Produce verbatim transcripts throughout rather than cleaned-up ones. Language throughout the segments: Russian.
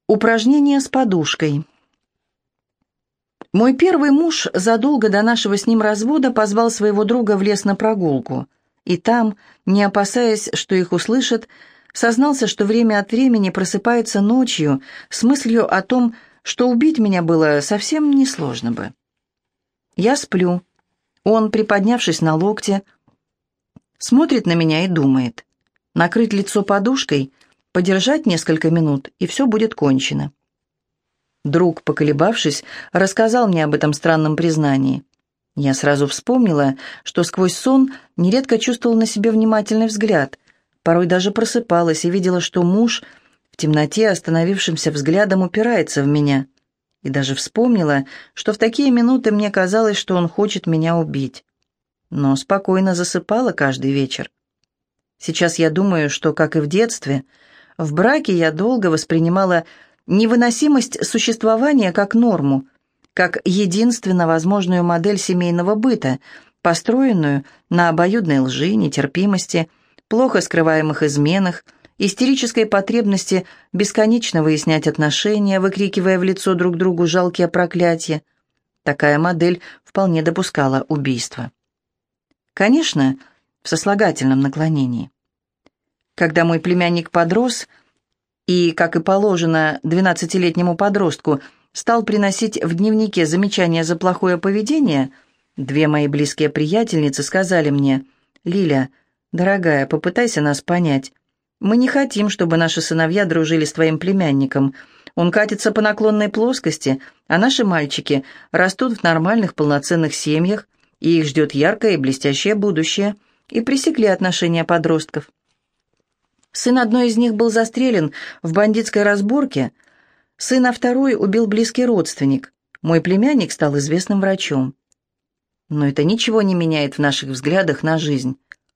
Упражнение с подушкой. Мой первый муж задолго до нашего с ним развода позвал своего друга в лес на прогулку. И там, не опасаясь, что их услышат, сознался, что время от времени просыпается ночью с мыслью о том, что убить меня было совсем несложно бы. Я сплю. Он, приподнявшись на локте, смотрит на меня и думает: накрыть лицо подушкой, подержать несколько минут, и все будет кончено. Друг, поколебавшись, рассказал мне об этом странном признании. Я сразу вспомнила, что сквозь сон нередко чувствовала на себе внимательный взгляд, порой даже просыпалась и видела, что муж в темноте остановившимся взглядом упирается в меня, и даже вспомнила, что в такие минуты мне казалось, что он хочет меня убить. Но спокойно засыпала каждый вечер. Сейчас я думаю, что, как и в детстве, в браке я долго воспринимала невыносимость существования как норму, как единственно возможную модель семейного быта, построенную на обоюдной лжи, нетерпимости, плохо скрываемых изменах, истерической потребности бесконечно выяснять отношения, выкрикивая в лицо друг другу жалкие проклятия. Такая модель вполне допускала убийство. Конечно, в сослагательном наклонении. Когда мой племянник подрос и, как и положено двенадцатилетнему подростку, стал приносить в дневнике замечания за плохое поведение, две мои близкие приятельницы сказали мне: «Лиля, дорогая, попытайся нас понять. Мы не хотим, чтобы наши сыновья дружили с твоим племянником. Он катится по наклонной плоскости, а наши мальчики растут в нормальных полноценных семьях, и их ждет яркое и блестящее будущее», и пресекли отношения подростков. Сын одной из них был застрелен в бандитской разборке, сына второй убил близкий родственник. Мой племянник стал известным врачом. Но это ничего не меняет в наших взглядах на жизнь.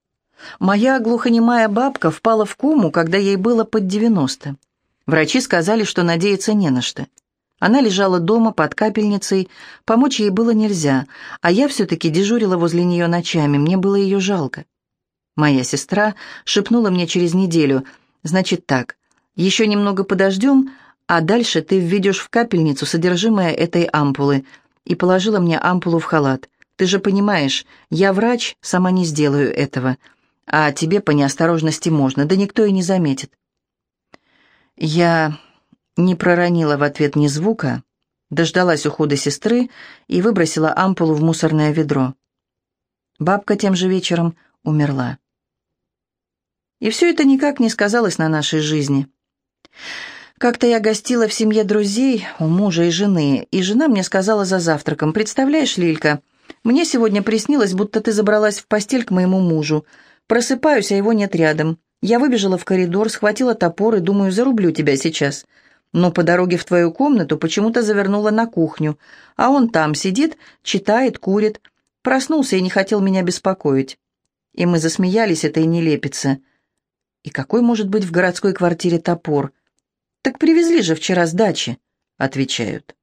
Моя глухонемая бабка впала в кому, когда ей было под девяносто. Врачи сказали, что надеяться не на что. Она лежала дома под капельницей, помочь ей было нельзя, а я все-таки дежурила возле нее ночами, мне было ее жалко. Моя сестра шепнула мне через неделю: «Значит так, еще немного подождем, а дальше ты введешь в капельницу содержимое этой ампулы», и положила мне ампулу в халат. «Ты же понимаешь, я врач, сама не сделаю этого, а тебе по неосторожности можно, да никто и не заметит». Я не проронила в ответ ни звука, дождалась ухода сестры и выбросила ампулу в мусорное ведро. Бабка тем же вечером умерла. И все это никак не сказалось на нашей жизни. Как-то я гостила в семье друзей у мужа и жены, и жена мне сказала за завтраком: «Представляешь, Лилька, мне сегодня приснилось, будто ты забралась в постель к моему мужу. Просыпаюсь, а его нет рядом. Я выбежала в коридор, схватила топор и думаю, зарублю тебя сейчас. Но по дороге в твою комнату почему-то завернула на кухню, а он там сидит, читает, курит. Проснулся и не хотел меня беспокоить». И мы засмеялись этой нелепице. И какой может быть в городской квартире топор? «Так привезли же вчера с дачи», — отвечают.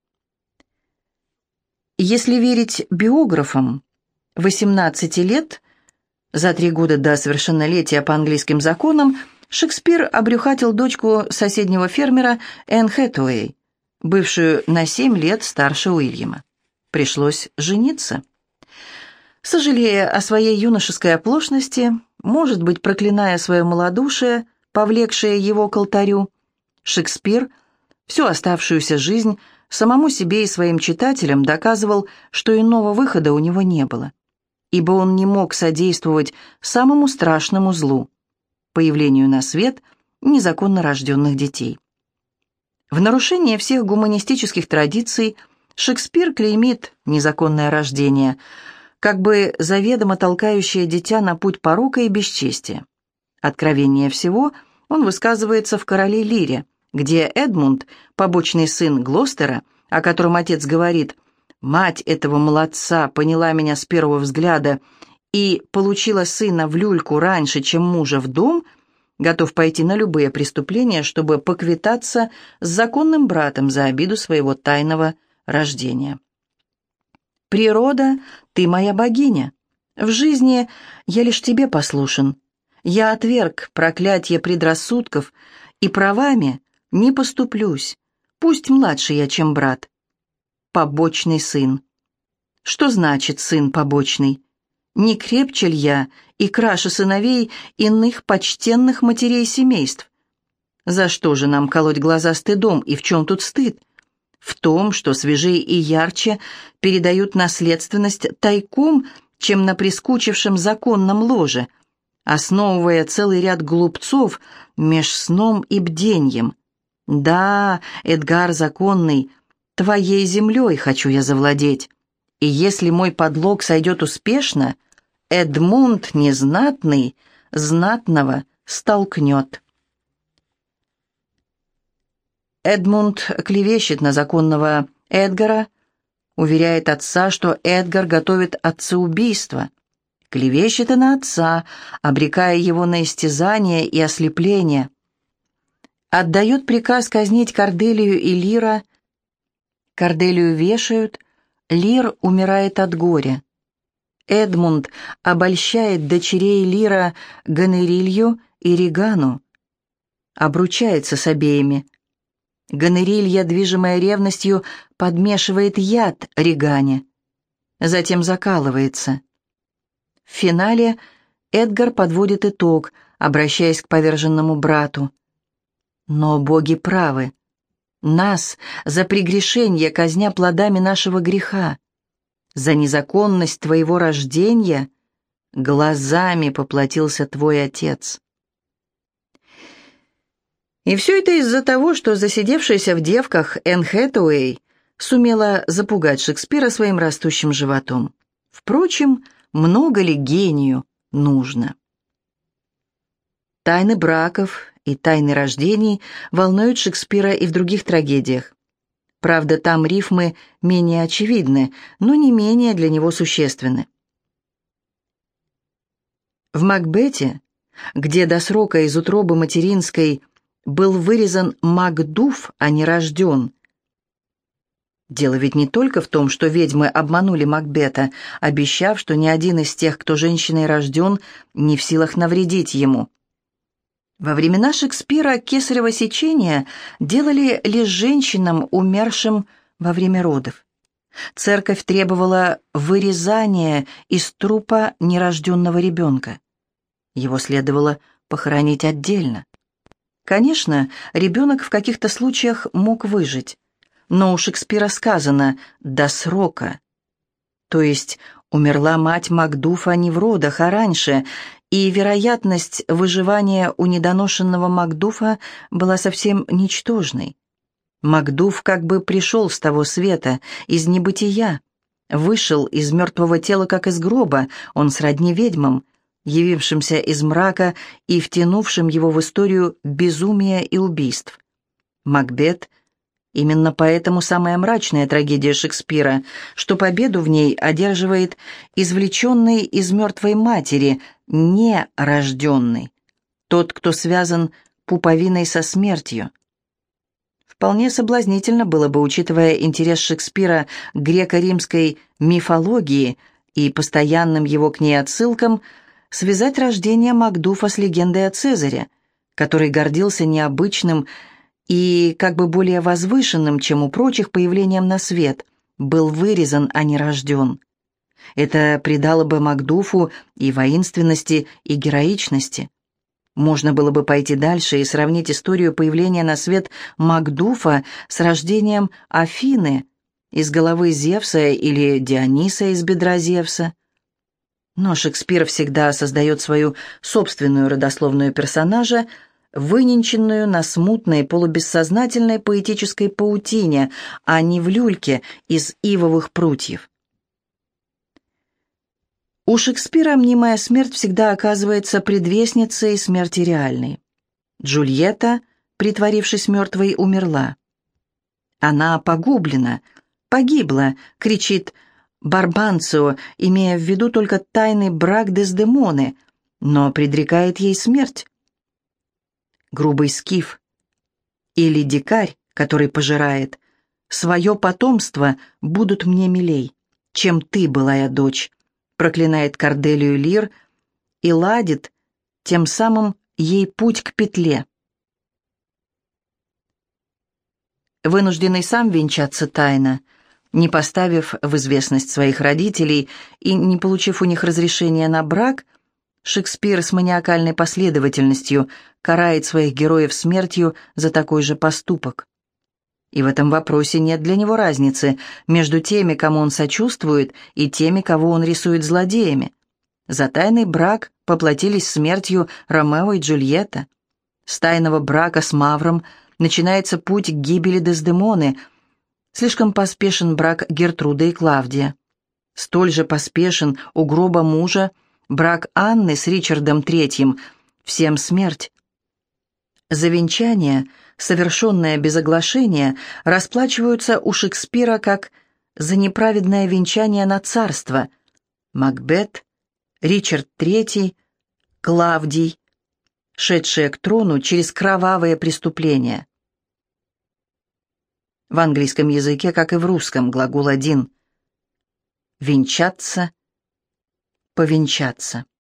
Если верить биографам, восемнадцати лет, за три года до совершеннолетия по английским законам, Шекспир обрюхатил дочку соседнего фермера Энн Хэтэуэй, бывшую на семь лет старше Уильяма. Пришлось жениться. Сожалея о своей юношеской оплошности, может быть, проклиная свое малодушие, повлекшее его к алтарю, Шекспир всю оставшуюся жизнь самому себе и своим читателям доказывал, что иного выхода у него не было, ибо он не мог содействовать самому страшному злу – появлению на свет незаконно рожденных детей. В нарушение всех гуманистических традиций Шекспир клеймит незаконное рождение – как бы заведомо толкающее дитя на путь порока и бесчестия. Откровеннее всего он высказывается в «Короле Лире», где Эдмунд, побочный сын Глостера, о котором отец говорит: «Мать этого молодца поняла меня с первого взгляда и получила сына в люльку раньше, чем мужа в дом», готов пойти на любые преступления, чтобы поквитаться с законным братом за обиду своего тайного рождения. «Природа, ты моя богиня. В жизни я лишь тебе послушен. Я отверг проклятие предрассудков и правами не поступлюсь. Пусть младше я, чем брат. Побочный сын. Что значит сын побочный? Не крепче ль я и краше сыновей иных почтенных матерей семейств? За что же нам колоть глаза стыдом, и в чем тут стыд? В том, что свежее и ярче передают наследственность тайком, чем на прискучившем законном ложе, основывая целый ряд глупцов меж сном и бденьем. Да, Эдгар законный, твоей землей хочу я завладеть, и если мой подлог сойдет успешно, Эдмунд незнатный знатного столкнет. Эдмунд клевещет на законного Эдгара, уверяет отца, что Эдгар готовит отцеубийство. Клевещет и на отца, обрекая его на истязание и ослепление. Отдает приказ казнить Корделию и Лира. Корделию вешают, Лир умирает от горя. Эдмунд обольщает дочерей Лира Гонорилью и Ригану, обручается с обеими. Гонорилья, движимая ревностью, подмешивает яд Ригане, затем закалывается. В финале Эдгар подводит итог, обращаясь к поверженному брату. Но боги правы. Нас за прегрешение казня плодами нашего греха, за незаконность твоего рождения глазами поплатился твой отец. И все это из-за того, что засидевшаяся в девках Энн Хэтэуэй сумела запугать Шекспира своим растущим животом. Впрочем, много ли гению нужно? Тайны браков и тайны рождений волнуют Шекспира и в других трагедиях. Правда, там рифмы менее очевидны, но не менее для него существенны. В «Макбете», где до срока из утробы материнской был вырезан Макдуф, а не рожден. Дело ведь не только в том, что ведьмы обманули Макбета, обещав, что ни один из тех, кто женщиной рожден, не в силах навредить ему. Во времена Шекспира кесарево сечение делали лишь женщинам, умершим во время родов. Церковь требовала вырезания из трупа нерожденного ребенка. Его следовало похоронить отдельно. Конечно, ребенок в каких-то случаях мог выжить, но у Шекспира сказано «до срока». То есть умерла мать Макдуфа не в родах, а раньше, и вероятность выживания у недоношенного Макдуфа была совсем ничтожной. Макдуф как бы пришел с того света, из небытия, вышел из мертвого тела, как из гроба, он сродни ведьмам, явившимся из мрака и втянувшим его в историю безумия и убийств. Макбет — именно поэтому самая мрачная трагедия Шекспира, что победу в ней одерживает извлеченный из мертвой матери, нерожденный, тот, кто связан пуповиной со смертью. Вполне соблазнительно было бы, учитывая интерес Шекспира к греко-римской мифологии и постоянным его к ней отсылкам, связать рождение Макдуфа с легендой о Цезаре, который гордился необычным и как бы более возвышенным, чем у прочих, появлением на свет, был вырезан, а не рожден. Это придало бы Макдуфу и воинственности, и героичности. Можно было бы пойти дальше и сравнить историю появления на свет Макдуфа с рождением Афины из головы Зевса или Диониса из бедра Зевса. Но Шекспир всегда создает свою собственную родословную персонажа, выненченную на смутной, полубессознательной поэтической паутине, а не в люльке из ивовых прутьев. У Шекспира мнимая смерть всегда оказывается предвестницей смерти реальной. Джульетта, притворившись мертвой, умерла. Она погублена, погибла, кричит Барбанцио, имея в виду только тайный брак Дездемоны, но предрекает ей смерть. Грубый скиф или дикарь, который пожирает, свое потомство будут мне милей, чем ты, былая дочь, проклинает Корделию Лир и ладит тем самым ей путь к петле. Вынужденный сам венчаться тайно, не поставив в известность своих родителей и не получив у них разрешения на брак, Шекспир с маниакальной последовательностью карает своих героев смертью за такой же поступок. И в этом вопросе нет для него разницы между теми, кому он сочувствует, и теми, кого он рисует злодеями. За тайный брак поплатились смертью Ромео и Джульетта. С тайного брака с Мавром начинается путь к гибели Дездемоны. Слишком поспешен брак Гертруды и Клавдия. Столь же поспешен у гроба мужа брак Анны с Ричардом Третьим. Всем смерть. За венчание, совершенное без оглашения, расплачиваются у Шекспира как за неправедное венчание на царство. Макбет, Ричард Третий, Клавдий, шедшие к трону через кровавые преступления. В английском языке, как и в русском, глагол один. Венчаться, повенчаться.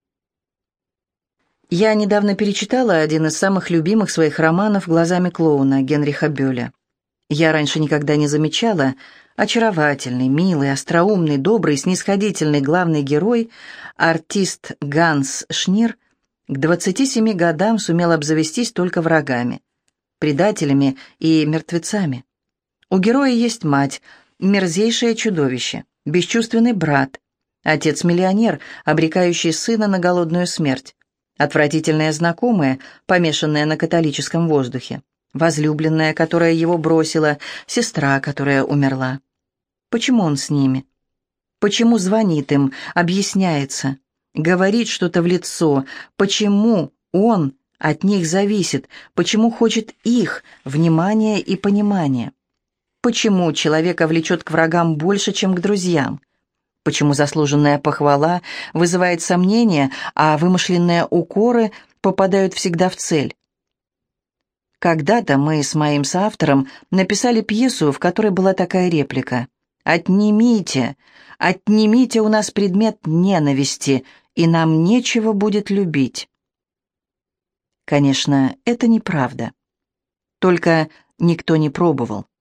Я недавно перечитала один из самых любимых своих романов «Глазами клоуна» Генриха Бёля. Я раньше никогда не замечала, очаровательный, милый, остроумный, добрый, снисходительный главный герой, артист Ганс Шнир, к двадцати семи годам сумел обзавестись только врагами, предателями и мертвецами. У героя есть мать, мерзейшее чудовище, бесчувственный брат, отец-миллионер, обрекающий сына на голодную смерть, отвратительная знакомая, помешанная на католическом воздухе, возлюбленная, которая его бросила, сестра, которая умерла. Почему он с ними? Почему звонит им, объясняется, говорит что-то в лицо? Почему он от них зависит? Почему хочет их внимания и понимания? Почему человека влечет к врагам больше, чем к друзьям? Почему заслуженная похвала вызывает сомнения, а вымышленные укоры попадают всегда в цель? Когда-то мы с моим соавтором написали пьесу, в которой была такая реплика: «Отнимите, отнимите у нас предмет ненависти, и нам нечего будет любить». Конечно, это неправда. Только никто не пробовал.